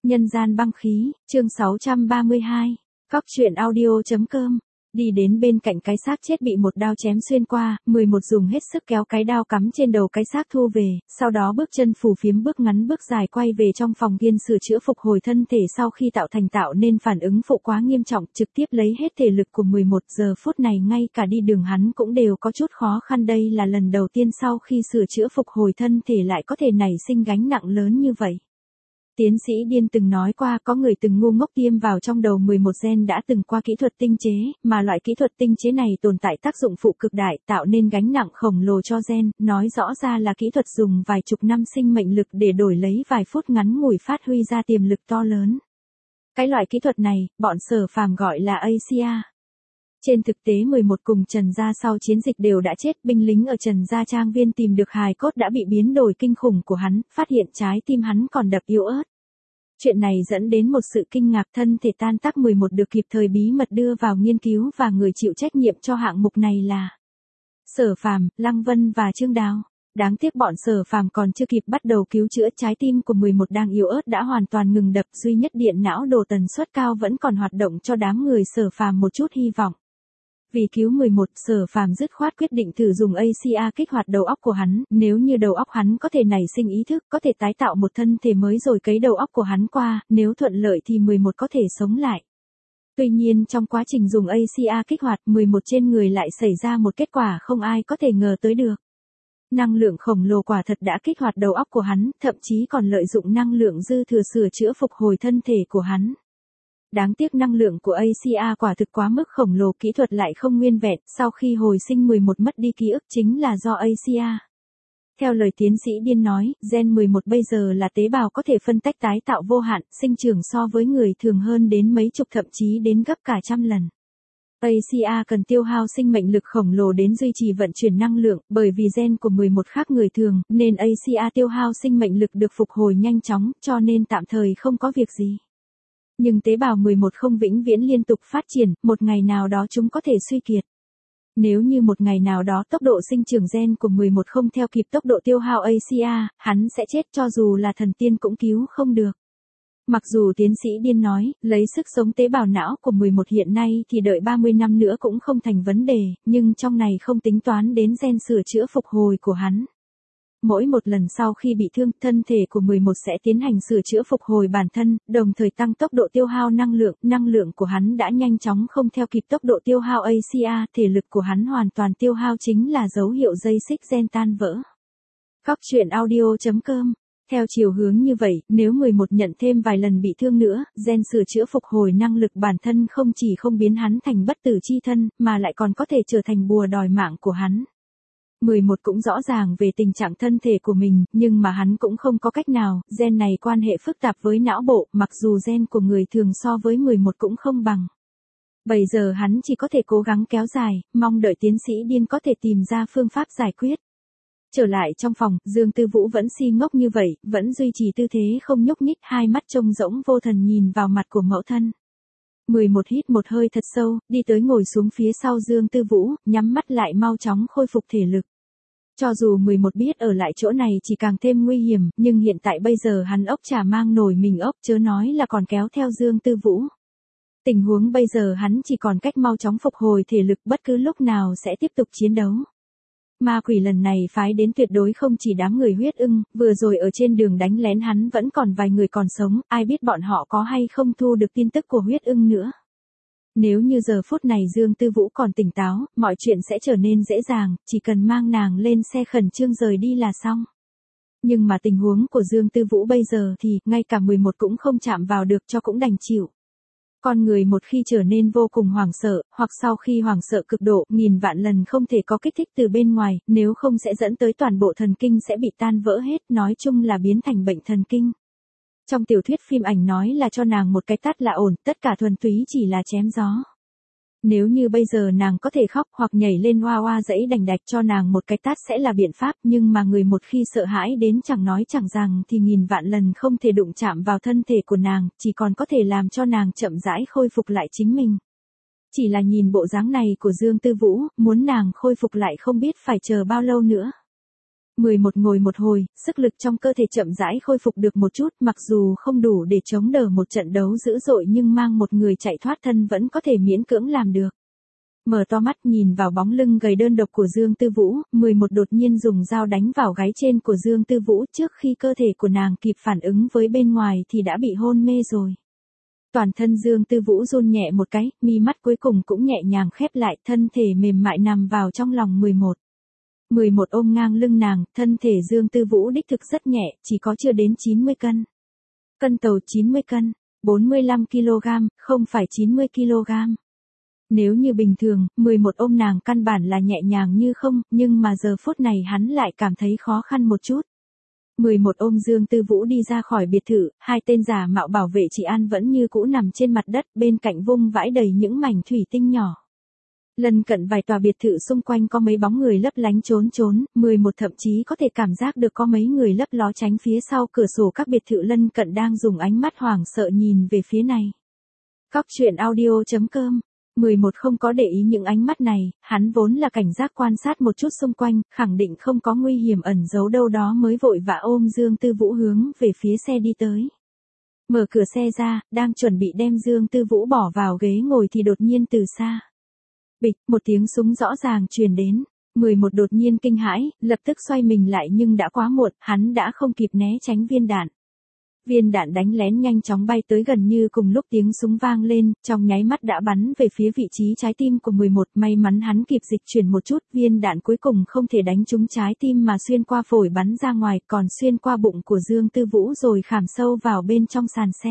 Nhân gian băng khí, chương 632. Cóc truyện audio.com. Đi đến bên cạnh cái xác chết bị một đao chém xuyên qua, 11 dùng hết sức kéo cái đao cắm trên đầu cái xác thu về, sau đó bước chân phù phiếm bước ngắn bước dài quay về trong phòng kiên sửa chữa phục hồi thân thể sau khi tạo nên phản ứng phụ quá nghiêm trọng, trực tiếp lấy hết thể lực của 11 giờ phút này ngay cả đi đường hắn cũng đều có chút khó khăn, đây là lần đầu tiên sau khi sửa chữa phục hồi thân thể lại có thể nảy sinh gánh nặng lớn như vậy. Tiến sĩ Điên từng nói qua có người từng ngu ngốc tiêm vào trong đầu 11 gen đã từng qua kỹ thuật tinh chế, mà loại kỹ thuật tinh chế này tồn tại tác dụng phụ cực đại tạo nên gánh nặng khổng lồ cho gen, nói rõ ra là kỹ thuật dùng vài chục năm sinh mệnh lực để đổi lấy vài phút ngắn ngủi phát huy ra tiềm lực to lớn. Cái loại kỹ thuật này, bọn Sở Phàm gọi là ACA. Trên thực tế 11 cùng Trần Gia sau chiến dịch đều đã chết, binh lính ở Trần Gia trang viên tìm được hài cốt đã bị biến đổi kinh khủng của hắn, phát hiện trái tim hắn còn đập yếu ớt. Chuyện này dẫn đến một sự kinh ngạc, thân thể tan tác 11 được kịp thời bí mật đưa vào nghiên cứu và người chịu trách nhiệm cho hạng mục này là Sở Phàm, Lăng Vân và Trương Đào. Đáng tiếc bọn Sở Phàm còn chưa kịp bắt đầu cứu chữa, trái tim của 11 đang yếu ớt đã hoàn toàn ngừng đập, duy nhất điện não đồ tần suất cao vẫn còn hoạt động cho đám người Sở Phàm một chút hy vọng. Vì cứu 11, Sở Phàm dứt khoát quyết định thử dùng ACA kích hoạt đầu óc của hắn, nếu như đầu óc hắn có thể nảy sinh ý thức, có thể tái tạo một thân thể mới rồi cấy đầu óc của hắn qua, nếu thuận lợi thì 11 có thể sống lại. Tuy nhiên trong quá trình dùng ACA kích hoạt, 11 trên người lại xảy ra một kết quả không ai có thể ngờ tới được. Năng lượng khổng lồ quả thật đã kích hoạt đầu óc của hắn, thậm chí còn lợi dụng năng lượng dư thừa sửa chữa phục hồi thân thể của hắn. Đáng tiếc năng lượng của ACA quả thực quá mức khổng lồ, kỹ thuật lại không nguyên vẹn, sau khi hồi sinh 11 mất đi ký ức chính là do ACA. Theo lời tiến sĩ Điên nói, gen 11 bây giờ là tế bào có thể phân tách tái tạo vô hạn, sinh trưởng so với người thường hơn đến mấy chục thậm chí đến gấp cả trăm lần. ACA cần tiêu hao sinh mệnh lực khổng lồ đến duy trì vận chuyển năng lượng, bởi vì gen của 11 khác người thường, nên ACA tiêu hao sinh mệnh lực được phục hồi nhanh chóng, cho nên tạm thời không có việc gì. Nhưng tế bào 11 không vĩnh viễn liên tục phát triển, một ngày nào đó chúng có thể suy kiệt. Nếu như một ngày nào đó tốc độ sinh trưởng gen của 11 không theo kịp tốc độ tiêu hao ACA, hắn sẽ chết, cho dù là thần tiên cũng cứu không được. Mặc dù tiến sĩ Điên nói, lấy sức sống tế bào não của 11 hiện nay thì đợi 30 năm nữa cũng không thành vấn đề, nhưng trong này không tính toán đến gen sửa chữa phục hồi của hắn. Mỗi một lần sau khi bị thương, thân thể của 11 sẽ tiến hành sửa chữa phục hồi bản thân, đồng thời tăng tốc độ tiêu hao năng lượng của hắn đã nhanh chóng không theo kịp tốc độ tiêu hao ACA, thể lực của hắn hoàn toàn tiêu hao chính là dấu hiệu dây xích gen tan vỡ. Cóc truyện audio.com. Theo chiều hướng như vậy, nếu 11 nhận thêm vài lần bị thương nữa, gen sửa chữa phục hồi năng lực bản thân không chỉ không biến hắn thành bất tử chi thân, mà lại còn có thể trở thành bùa đòi mạng của hắn. 11 cũng rõ ràng về tình trạng thân thể của mình, nhưng mà hắn cũng không có cách nào, gen này quan hệ phức tạp với não bộ, mặc dù gen của người thường so với 11 cũng không bằng. Bây giờ hắn chỉ có thể cố gắng kéo dài, mong đợi tiến sĩ Điên có thể tìm ra phương pháp giải quyết. Trở lại trong phòng, Dương Tư Vũ vẫn si ngốc như vậy, vẫn duy trì tư thế không nhúc nhích, hai mắt trông rỗng vô thần nhìn vào mặt của mẫu thân. 11 hít một hơi thật sâu, đi tới ngồi xuống phía sau Dương Tư Vũ, nhắm mắt lại mau chóng khôi phục thể lực. Cho dù 11 biết ở lại chỗ này chỉ càng thêm nguy hiểm, nhưng hiện tại bây giờ hắn ốc chả mang nổi mình ốc, chớ nói là còn kéo theo Dương Tư Vũ. Tình huống bây giờ hắn chỉ còn cách mau chóng phục hồi thể lực, bất cứ lúc nào sẽ tiếp tục chiến đấu. Ma quỷ lần này phái đến tuyệt đối không chỉ đám người huyết ưng, vừa rồi ở trên đường đánh lén hắn vẫn còn vài người còn sống, ai biết bọn họ có hay không thu được tin tức của huyết ưng nữa. Nếu như giờ phút này Dương Tư Vũ còn tỉnh táo, mọi chuyện sẽ trở nên dễ dàng, chỉ cần mang nàng lên xe khẩn trương rời đi là xong. Nhưng mà tình huống của Dương Tư Vũ bây giờ thì, ngay cả 11 cũng không chạm vào được cho cũng đành chịu. Con người một khi trở nên vô cùng hoảng sợ, hoặc sau khi hoảng sợ cực độ, nghìn vạn lần không thể có kích thích từ bên ngoài, nếu không sẽ dẫn tới toàn bộ thần kinh sẽ bị tan vỡ hết, nói chung là biến thành bệnh thần kinh. Trong tiểu thuyết phim ảnh nói là cho nàng một cái tát là ổn, tất cả thuần túy chỉ là chém gió. Nếu như bây giờ nàng có thể khóc hoặc nhảy lên hoa hoa dãy đành đạch cho nàng một cái tát sẽ là biện pháp, nhưng mà người một khi sợ hãi đến chẳng nói chẳng rằng thì nghìn vạn lần không thể đụng chạm vào thân thể của nàng, chỉ còn có thể làm cho nàng chậm rãi khôi phục lại chính mình. Chỉ là nhìn bộ dáng này của Dương Tư Vũ, muốn nàng khôi phục lại không biết phải chờ bao lâu nữa. 11 ngồi một hồi, sức lực trong cơ thể chậm rãi khôi phục được một chút, mặc dù không đủ để chống đỡ một trận đấu dữ dội nhưng mang một người chạy thoát thân vẫn có thể miễn cưỡng làm được. Mở to mắt nhìn vào bóng lưng gầy đơn độc của Dương Tư Vũ, 11 đột nhiên dùng dao đánh vào gáy trên của Dương Tư Vũ trước khi cơ thể của nàng kịp phản ứng với bên ngoài thì đã bị hôn mê rồi. Toàn thân Dương Tư Vũ run nhẹ một cái, mi mắt cuối cùng cũng nhẹ nhàng khép lại, thân thể mềm mại nằm vào trong lòng 11. 11 ôm ngang lưng nàng, thân thể Dương Tư Vũ đích thực rất nhẹ, chỉ có chưa đến 90 cân. Cân tàu 90 cân, 45 kg, không phải 90 kg. Nếu như bình thường, 11 ôm nàng căn bản là nhẹ nhàng như không, nhưng mà giờ phút này hắn lại cảm thấy khó khăn một chút. 11 ôm Dương Tư Vũ đi ra khỏi biệt thự, hai tên giả mạo bảo vệ chị An vẫn như cũ nằm trên mặt đất, bên cạnh vung vãi đầy những mảnh thủy tinh nhỏ. Lần cận vài tòa biệt thự xung quanh có mấy bóng người lấp lánh trốn trốn, 11 thậm chí có thể cảm giác được có mấy người lấp ló tránh phía sau cửa sổ các biệt thự lân cận đang dùng ánh mắt hoảng sợ nhìn về phía này. Cóc truyện audio.com 11 không có để ý những ánh mắt này, hắn vốn là cảnh giác quan sát một chút xung quanh, khẳng định không có nguy hiểm ẩn giấu đâu đó mới vội vã ôm Dương Tư Vũ hướng về phía xe đi tới. Mở cửa xe ra, đang chuẩn bị đem Dương Tư Vũ bỏ vào ghế ngồi thì đột nhiên từ xa. Bịch, một tiếng súng rõ ràng truyền đến. 11 đột nhiên kinh hãi, lập tức xoay mình lại nhưng đã quá muộn, hắn đã không kịp né tránh viên đạn. Viên đạn đánh lén nhanh chóng bay tới gần như cùng lúc tiếng súng vang lên, trong nháy mắt đã bắn về phía vị trí trái tim của 11, may mắn hắn kịp dịch chuyển một chút, viên đạn cuối cùng không thể đánh trúng trái tim mà xuyên qua phổi bắn ra ngoài, còn xuyên qua bụng của Dương Tư Vũ rồi khảm sâu vào bên trong sàn xe.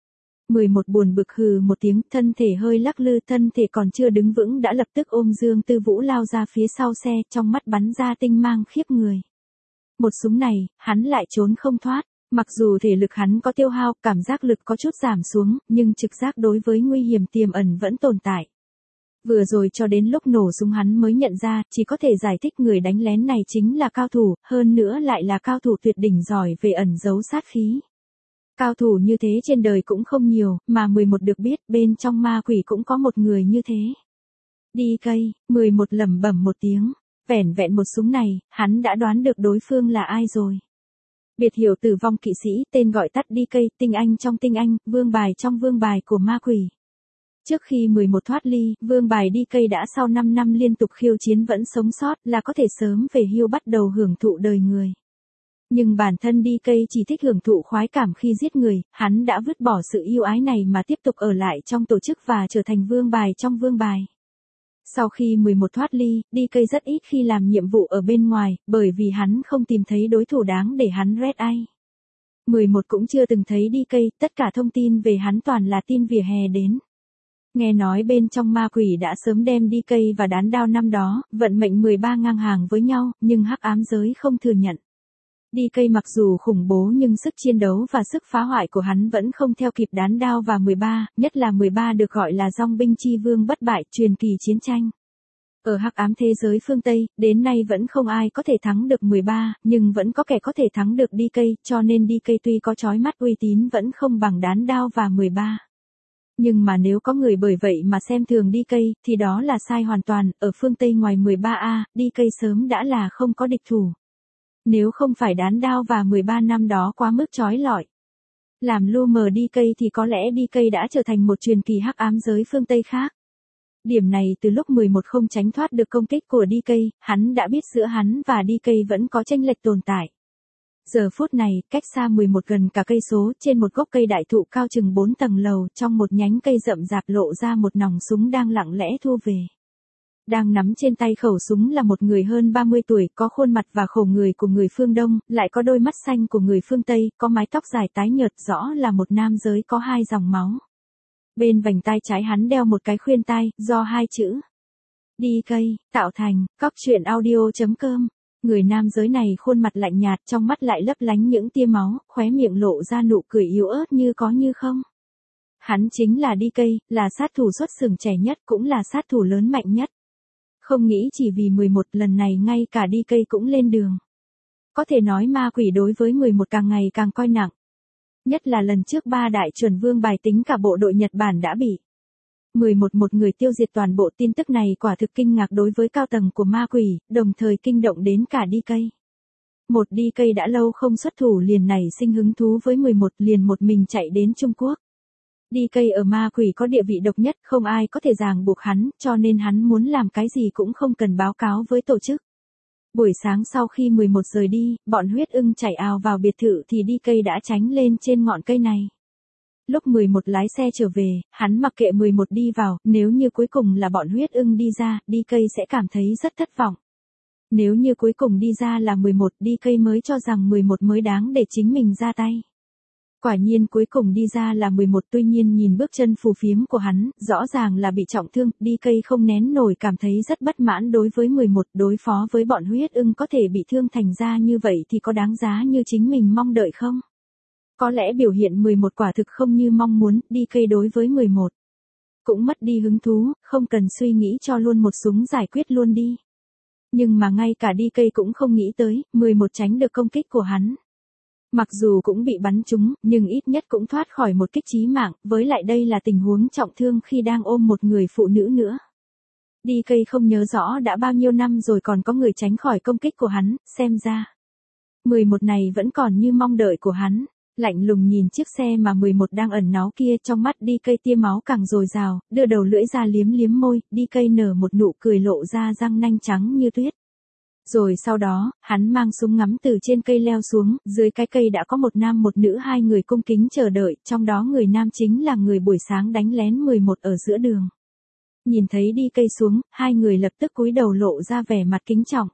11 buồn bực hừ một tiếng, thân thể hơi lắc lư, thân thể còn chưa đứng vững đã lập tức ôm Dương Tư Vũ lao ra phía sau xe, trong mắt bắn ra tinh mang khiếp người. Một súng này, hắn lại trốn không thoát. Mặc dù thể lực hắn có tiêu hao, cảm giác lực có chút giảm xuống, nhưng trực giác đối với nguy hiểm tiềm ẩn vẫn tồn tại. Vừa rồi cho đến lúc nổ súng hắn mới nhận ra, chỉ có thể giải thích người đánh lén này chính là cao thủ, hơn nữa lại là cao thủ tuyệt đỉnh giỏi về ẩn giấu sát khí. Cao thủ như thế trên đời cũng không nhiều, mà 11 được biết bên trong ma quỷ cũng có một người như thế. Đi cây, 11 lẩm bẩm một tiếng, vẻn vẹn một súng này, hắn đã đoán được đối phương là ai rồi. Biệt hiệu tử vong kỵ sĩ, tên gọi tắt đi cây, tinh anh trong tinh anh, vương bài trong vương bài của ma quỷ. Trước khi 11 thoát ly, vương bài đi cây đã sau 5 năm liên tục khiêu chiến vẫn sống sót, là có thể sớm về hưu bắt đầu hưởng thụ đời người. Nhưng bản thân đi cây chỉ thích hưởng thụ khoái cảm khi giết người, hắn đã vứt bỏ sự yêu ái này mà tiếp tục ở lại trong tổ chức và trở thành vương bài trong vương bài. Sau khi 11 thoát ly, đi cây rất ít khi làm nhiệm vụ ở bên ngoài, bởi vì hắn không tìm thấy đối thủ đáng để hắn red eye. 11 cũng chưa từng thấy đi cây, tất cả thông tin về hắn toàn là tin vỉa hè đến. Nghe nói bên trong ma quỷ đã sớm đem đi cây và đán đao năm đó, vận mệnh 13 ngang hàng với nhau, nhưng hắc ám giới không thừa nhận. Đi cây mặc dù khủng bố nhưng sức chiến đấu và sức phá hoại của hắn vẫn không theo kịp đán đao và 13, nhất là 13 được gọi là dòng binh chi vương bất bại, truyền kỳ chiến tranh. Ở hắc ám thế giới phương Tây, đến nay vẫn không ai có thể thắng được 13, nhưng vẫn có kẻ có thể thắng được đi cây, cho nên đi cây tuy có chói mắt uy tín vẫn không bằng đán đao và 13. Nhưng mà nếu có người bởi vậy mà xem thường đi cây, thì đó là sai hoàn toàn, ở phương Tây ngoài 13A, đi cây sớm đã là không có địch thủ. Nếu không phải đán đao và 13 năm đó quá mức chói lọi. Làm lu mờ đi cây thì có lẽ đi cây đã trở thành một truyền kỳ hắc ám giới phương Tây khác. Điểm này từ lúc 11 không tránh thoát được công kích của đi cây, hắn đã biết giữa hắn và đi cây vẫn có chênh lệch tồn tại. Giờ phút này, cách xa 11 gần cả cây số, trên một gốc cây đại thụ cao chừng 4 tầng lầu, trong một nhánh cây rậm rạp lộ ra một nòng súng đang lặng lẽ thu về. Đang nắm trên tay khẩu súng là một người hơn 30 tuổi, có khuôn mặt và khổ người của người phương Đông, lại có đôi mắt xanh của người phương Tây, có mái tóc dài tái nhợt, rõ là một nam giới có hai dòng máu. Bên vành tai trái hắn đeo một cái khuyên tai, do hai chữ đi cây tạo thành. Cóc truyện audio.com. Người nam giới này khuôn mặt lạnh nhạt, trong mắt lại lấp lánh những tia máu, khóe miệng lộ ra nụ cười yếu ớt như có như không. Hắn chính là đi cây, là sát thủ xuất xưởng trẻ nhất, cũng là sát thủ lớn mạnh nhất. Không nghĩ chỉ vì 11 lần này ngay cả đi cây cũng lên đường. Có thể nói ma quỷ đối với 11 càng ngày càng coi nặng. Nhất là lần trước 3 đại chuẩn vương bài tính cả bộ đội Nhật Bản đã bị 11 một người tiêu diệt toàn bộ. Tin tức này quả thực kinh ngạc đối với cao tầng của ma quỷ, đồng thời kinh động đến cả đi cây. Một đi cây đã lâu không xuất thủ liền nảy sinh hứng thú với 11 liền một mình chạy đến Trung Quốc. Đi cây ở ma quỷ có địa vị độc nhất, không ai có thể ràng buộc hắn, cho nên hắn muốn làm cái gì cũng không cần báo cáo với tổ chức. Buổi sáng sau khi 11 rời đi, bọn huyết ưng chạy ào vào biệt thự thì đi cây đã tránh lên trên ngọn cây này. Lúc 11 lái xe trở về, hắn mặc kệ 11 đi vào, nếu như cuối cùng là bọn huyết ưng đi ra, đi cây sẽ cảm thấy rất thất vọng. Nếu như cuối cùng đi ra là 11, đi cây mới cho rằng 11 mới đáng để chính mình ra tay. Quả nhiên cuối cùng đi ra là 11, tuy nhiên nhìn bước chân phù phiếm của hắn, rõ ràng là bị trọng thương, đi cây không nén nổi cảm thấy rất bất mãn đối với 11, đối phó với bọn huyết ưng có thể bị thương thành ra như vậy thì có đáng giá như chính mình mong đợi không? Có lẽ biểu hiện 11 quả thực không như mong muốn, đi cây đối với 11. Cũng mất đi hứng thú, không cần suy nghĩ cho luôn một súng giải quyết luôn đi. Nhưng mà ngay cả đi cây cũng không nghĩ tới, 11 tránh được công kích của hắn. Mặc dù cũng bị bắn trúng, nhưng ít nhất cũng thoát khỏi một kích chí mạng, với lại đây là tình huống trọng thương khi đang ôm một người phụ nữ nữa. Đi cây không nhớ rõ đã bao nhiêu năm rồi còn có người tránh khỏi công kích của hắn, xem ra. 11 này vẫn còn như mong đợi của hắn. Lạnh lùng nhìn chiếc xe mà 11 đang ẩn náu kia, trong mắt đi cây tia máu càng dồi dào, đưa đầu lưỡi ra liếm liếm môi, đi cây nở một nụ cười lộ ra răng nanh trắng như tuyết. Rồi sau đó, hắn mang súng ngắm từ trên cây leo xuống, dưới cái cây đã có một nam một nữ, hai người cung kính chờ đợi, trong đó người nam chính là người buổi sáng đánh lén 11 ở giữa đường. Nhìn thấy đi cây xuống, hai người lập tức cúi đầu lộ ra vẻ mặt kính trọng.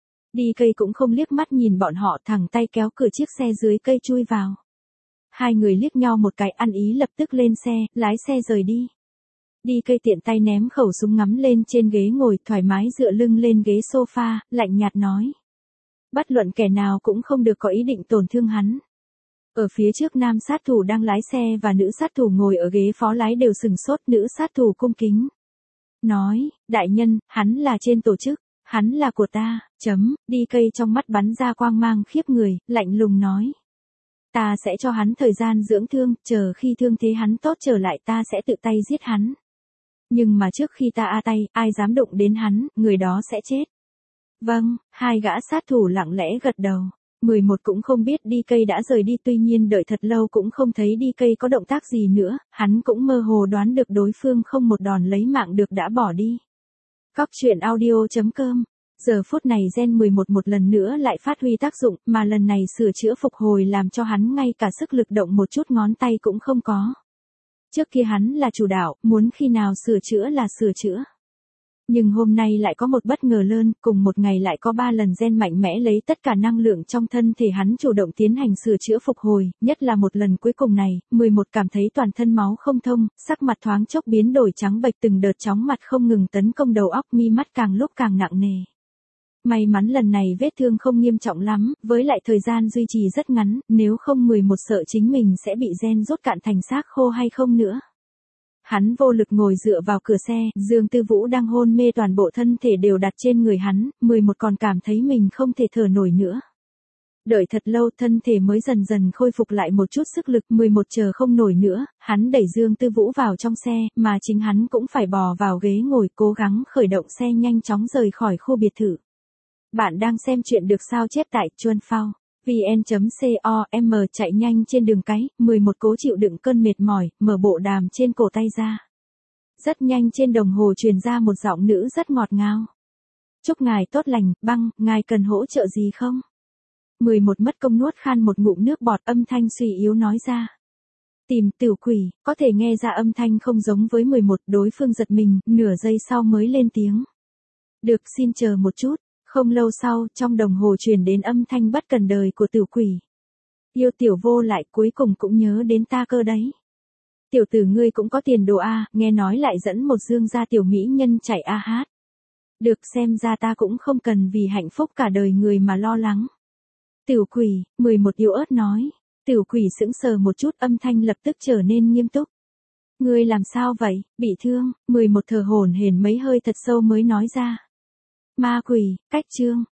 Đi cây cũng không liếc mắt nhìn bọn họ, thẳng tay kéo cửa chiếc xe dưới cây chui vào. Hai người liếc nhau một cái ăn ý lập tức lên xe, lái xe rời đi. Đi cây tiện tay ném khẩu súng ngắm lên trên ghế ngồi, thoải mái dựa lưng lên ghế sofa, lạnh nhạt nói. Bất luận kẻ nào cũng không được có ý định tổn thương hắn. Ở phía trước nam sát thủ đang lái xe và nữ sát thủ ngồi ở ghế phó lái đều sừng sốt, nữ sát thủ cung kính. Nói, đại nhân, hắn là trên tổ chức, hắn là của ta, đi cây trong mắt bắn ra quang mang khiếp người, lạnh lùng nói. Ta sẽ cho hắn thời gian dưỡng thương, chờ khi thương thế hắn tốt trở lại ta sẽ tự tay giết hắn. Nhưng mà trước khi ta tay, ai dám đụng đến hắn, người đó sẽ chết. Vâng, hai gã sát thủ lặng lẽ gật đầu. 11 cũng không biết đi cây đã rời đi, tuy nhiên đợi thật lâu cũng không thấy đi cây có động tác gì nữa, hắn cũng mơ hồ đoán được đối phương không một đòn lấy mạng được đã bỏ đi. Góc truyện audio.com. Giờ phút này Gen 11 một lần nữa lại phát huy tác dụng, mà lần này sửa chữa phục hồi làm cho hắn ngay cả sức lực động một chút ngón tay cũng không có. Trước kia hắn là chủ đạo, muốn khi nào sửa chữa là sửa chữa. Nhưng hôm nay lại có một bất ngờ lớn, cùng một ngày lại có 3 lần Gen mạnh mẽ lấy tất cả năng lượng trong thân thể hắn chủ động tiến hành sửa chữa phục hồi, nhất là một lần cuối cùng này, 11 cảm thấy toàn thân máu không thông, sắc mặt thoáng chốc biến đổi trắng bệch, từng đợt chóng mặt không ngừng tấn công đầu óc, mi mắt càng lúc càng nặng nề. May mắn lần này vết thương không nghiêm trọng lắm, với lại thời gian duy trì rất ngắn, nếu không 11 sợ chính mình sẽ bị Gen rút cạn thành xác khô hay không nữa. Hắn vô lực ngồi dựa vào cửa xe, Dương Tư Vũ đang hôn mê, toàn bộ thân thể đều đặt trên người hắn, 11 còn cảm thấy mình không thể thở nổi nữa. Đợi thật lâu thân thể mới dần dần khôi phục lại một chút sức lực, 11 chờ không nổi nữa, hắn đẩy Dương Tư Vũ vào trong xe, mà chính hắn cũng phải bò vào ghế ngồi cố gắng khởi động xe nhanh chóng rời khỏi khu biệt thự. Bạn đang xem chuyện được sao chép tại Chuan Phao. vn.com chạy nhanh trên đường cái, 11 cố chịu đựng cơn mệt mỏi, mở bộ đàm trên cổ tay ra. Rất nhanh trên đồng hồ truyền ra một giọng nữ rất ngọt ngào. Chúc ngài tốt lành, băng, ngài cần hỗ trợ gì không? 11 mất công nuốt khan một ngụm nước bọt, âm thanh suy yếu nói ra. Tìm tiểu quỷ, có thể nghe ra âm thanh không giống với 11, đối phương giật mình, nửa giây sau mới lên tiếng. Được, xin chờ một chút. Không lâu sau, trong đồng hồ truyền đến âm thanh bất cần đời của tiểu quỷ. Yêu tiểu vô lại, cuối cùng cũng nhớ đến ta cơ đấy. Tiểu tử ngươi cũng có tiền đồ a, nghe nói lại dẫn một Dương gia tiểu mỹ nhân chạy a hát. Được, xem ra ta cũng không cần vì hạnh phúc cả đời người mà lo lắng. Tiểu quỷ, 11 yếu ớt nói. Tiểu quỷ sững sờ một chút, âm thanh lập tức trở nên nghiêm túc. Ngươi làm sao vậy, bị thương? 11 thở hổn hển mấy hơi thật sâu mới nói ra. Ma quỷ, cách chương.